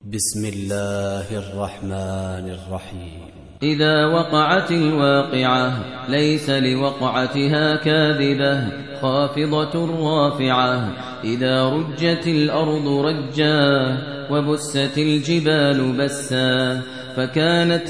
بسم الله الرحمن الرحيم. إذا وقعت الواقعة ليس لوقعتها كاذبة خافضة رافعة. إذا رجت الأرض رجا وبست الجبال بسا فكانت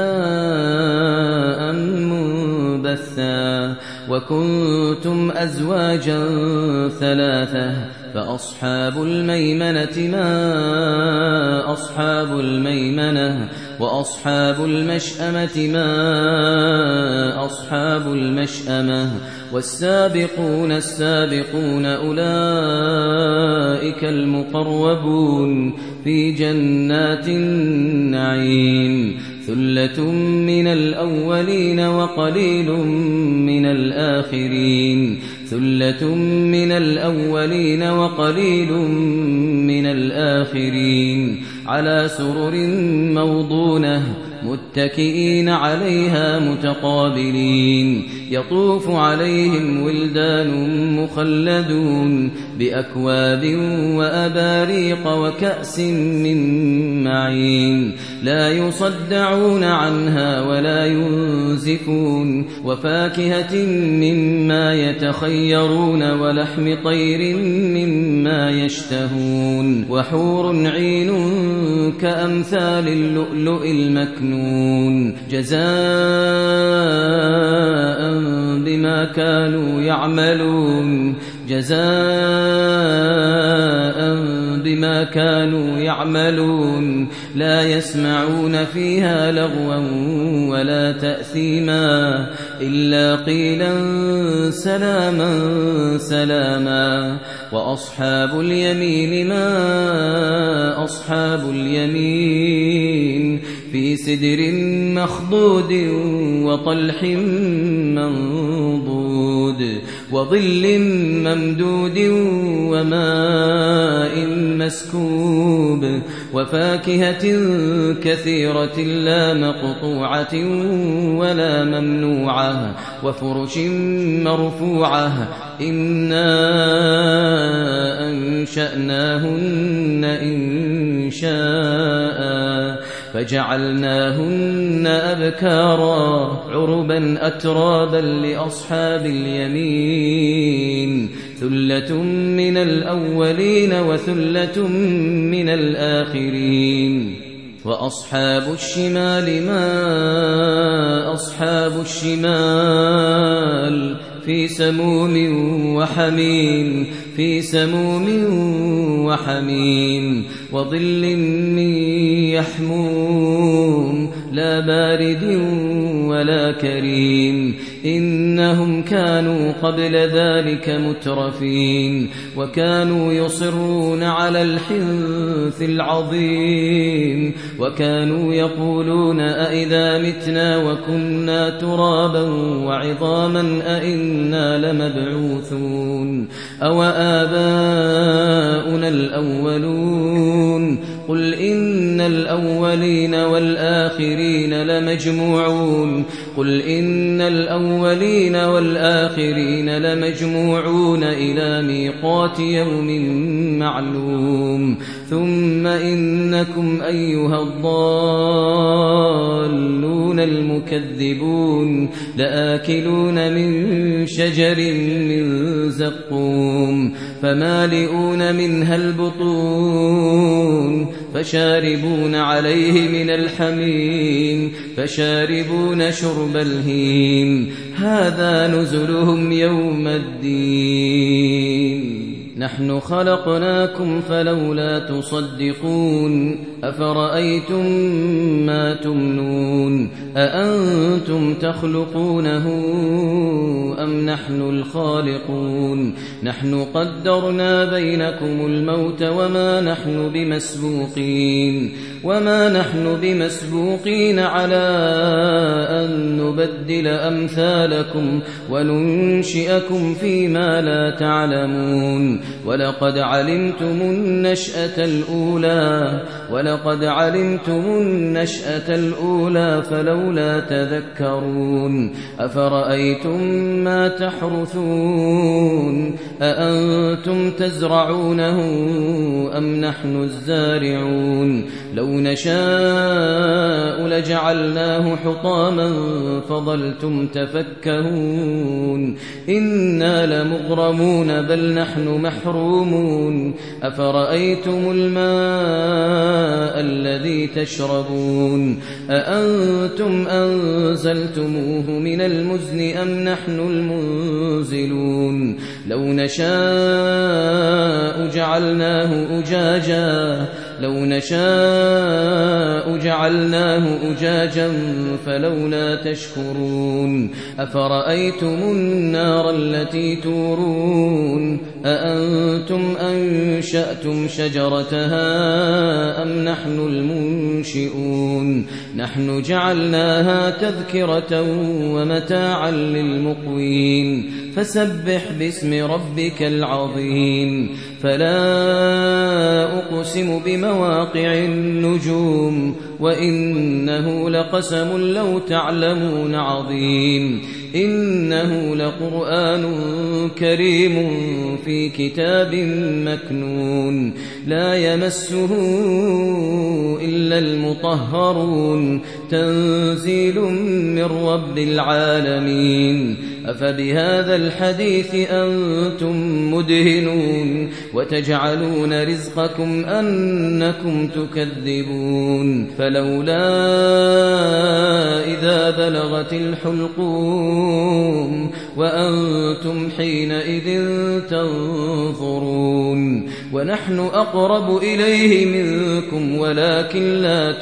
هباء منبثا. وكنتم أزواجا ثلاثة فأصحاب الميمنة ما أصحاب الميمنة وأصحاب المشأمة ما أصحاب المشأمة. والسابقون السابقون أولئك المقربون في جنات النعيم. ثلة من الأولين وقليل من الآخرين. ثلة من الأولين وقليل من الآخرين. على سرر موضونة متكئين عليها متقابلين. يطوف عليهم ولدان مخلدون بأكواب وأباريق وكأس من معين. لا يصدعون عنها ولا ينزفون. وفاكهة مما يتخيرون ولحم طير مما يشتهون. وحور عين كأمثال اللؤلؤ المكنون جزاء بما كانوا يعملون. جزاء بما كانوا يعملون. لا يسمعون فيها لغوا ولا تأثيما إلا قيلا سلاما سلاما. وأصحاب اليمين ما أصحاب اليمين. في سدر مخضود وطلح منضود وظل ممدود وماء مسكوب. وفاكهة كثيرة لا مقطوعة ولا ممنوعة. وفرش مرفوعة. إنا أنشأناهن إنشاء فجعلناهن أبكارا عربا أترابا لأصحاب اليمين. ثلة من الأولين وثلة من الآخرين. وأصحاب الشمال ما أصحاب الشمال. في سموم وحميم. في سموم وحميم. وظل من يحموم لا بارد ولا كريم. إنهم كانوا قبل ذلك مترفين. وكانوا يصرون على الحنث العظيم. وكانوا يقولون أئذا متنا وكنا ترابا وعظاما أئنا لمبعوثون أو آباؤنا الأولون. قل إن الأولين والآخرين لمجموعون. قل إن الأولين والآخرين لمجموعون إلى ميقات يوم معلوم. ثم إنكم أيها الضالون المكذبون لآكلون من شجر من زقوم فمالئون منها البطون فشاربون عليه من الحميم فشاربون شرب الهيم. هذا نزلهم يوم الدين. نحن خلقناكم فلولا تصدقون. أفرأيتم ما تمنون أأنتم تخلقونه أم نحن الخالقون. نحن قدرنا بينكم الموت وما نحن بمسبوقين على أن نبدل أمثالكم وننشئكم فيما لا تعلمون. ولقد علمتم النشأة الأولى فلولا تذكرون أفرأيتم ما تحرثون أأنتم تزرعونه أم نحن الزارعون لو نشاء لجعلناه حطاما فظلتم تفكهون إنا لمغرمون بل نحن محرومون أفرأيتم الماء الذي تشربون أأنتم أنزلتموه من المزن أم نحن المنزلون لو نشاء جعلناه أجاجا فلولا تشكرون أفرأيتم النار التي تورون أأنتم أنشأتم شجرتها أم نحن المنشئون نحن جعلناها تذكرة ومتاعا للمقوين فسبح باسم ربك العظيم فلا أقسم بمواقع النجوم وإنه لقسم لو تعلمون عظيم إنه لقرآن كريم في كتاب مكنون لا يمسه إلا المطهرون تنزيل من رب العالمين أفبهذا الحديث أنتم مدهنون وتجعلون رزقكم أنكم تكذبون فلولا إذا بلغت الحلقوم وأنتم حينئذ تنظرون ونحن أقرب إليه منكم ولكن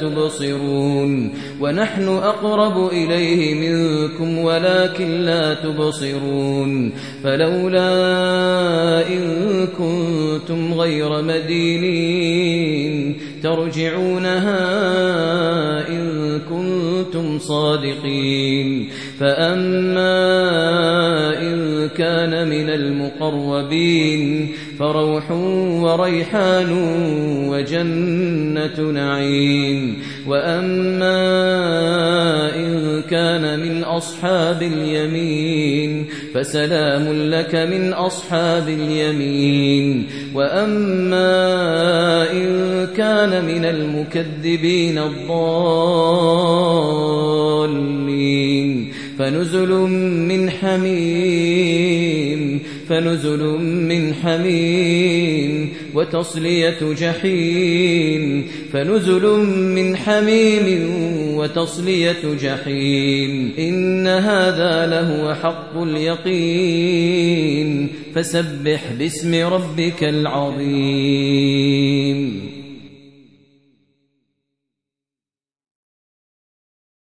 لا تبصرون فلولا إن كنتم غير مدينين ترجعونها إن كنتم صادقين فأما إن كان من المقربين فروح وريحان وجنة نعيم وأما إن كان من أصحاب اليمين فسلام لك من أصحاب اليمين وأما إن كان من المكذبين الضالين فنزل من حميم وتصلية جحيم إن هذا لهو حق اليقين فسبح باسم ربك العظيم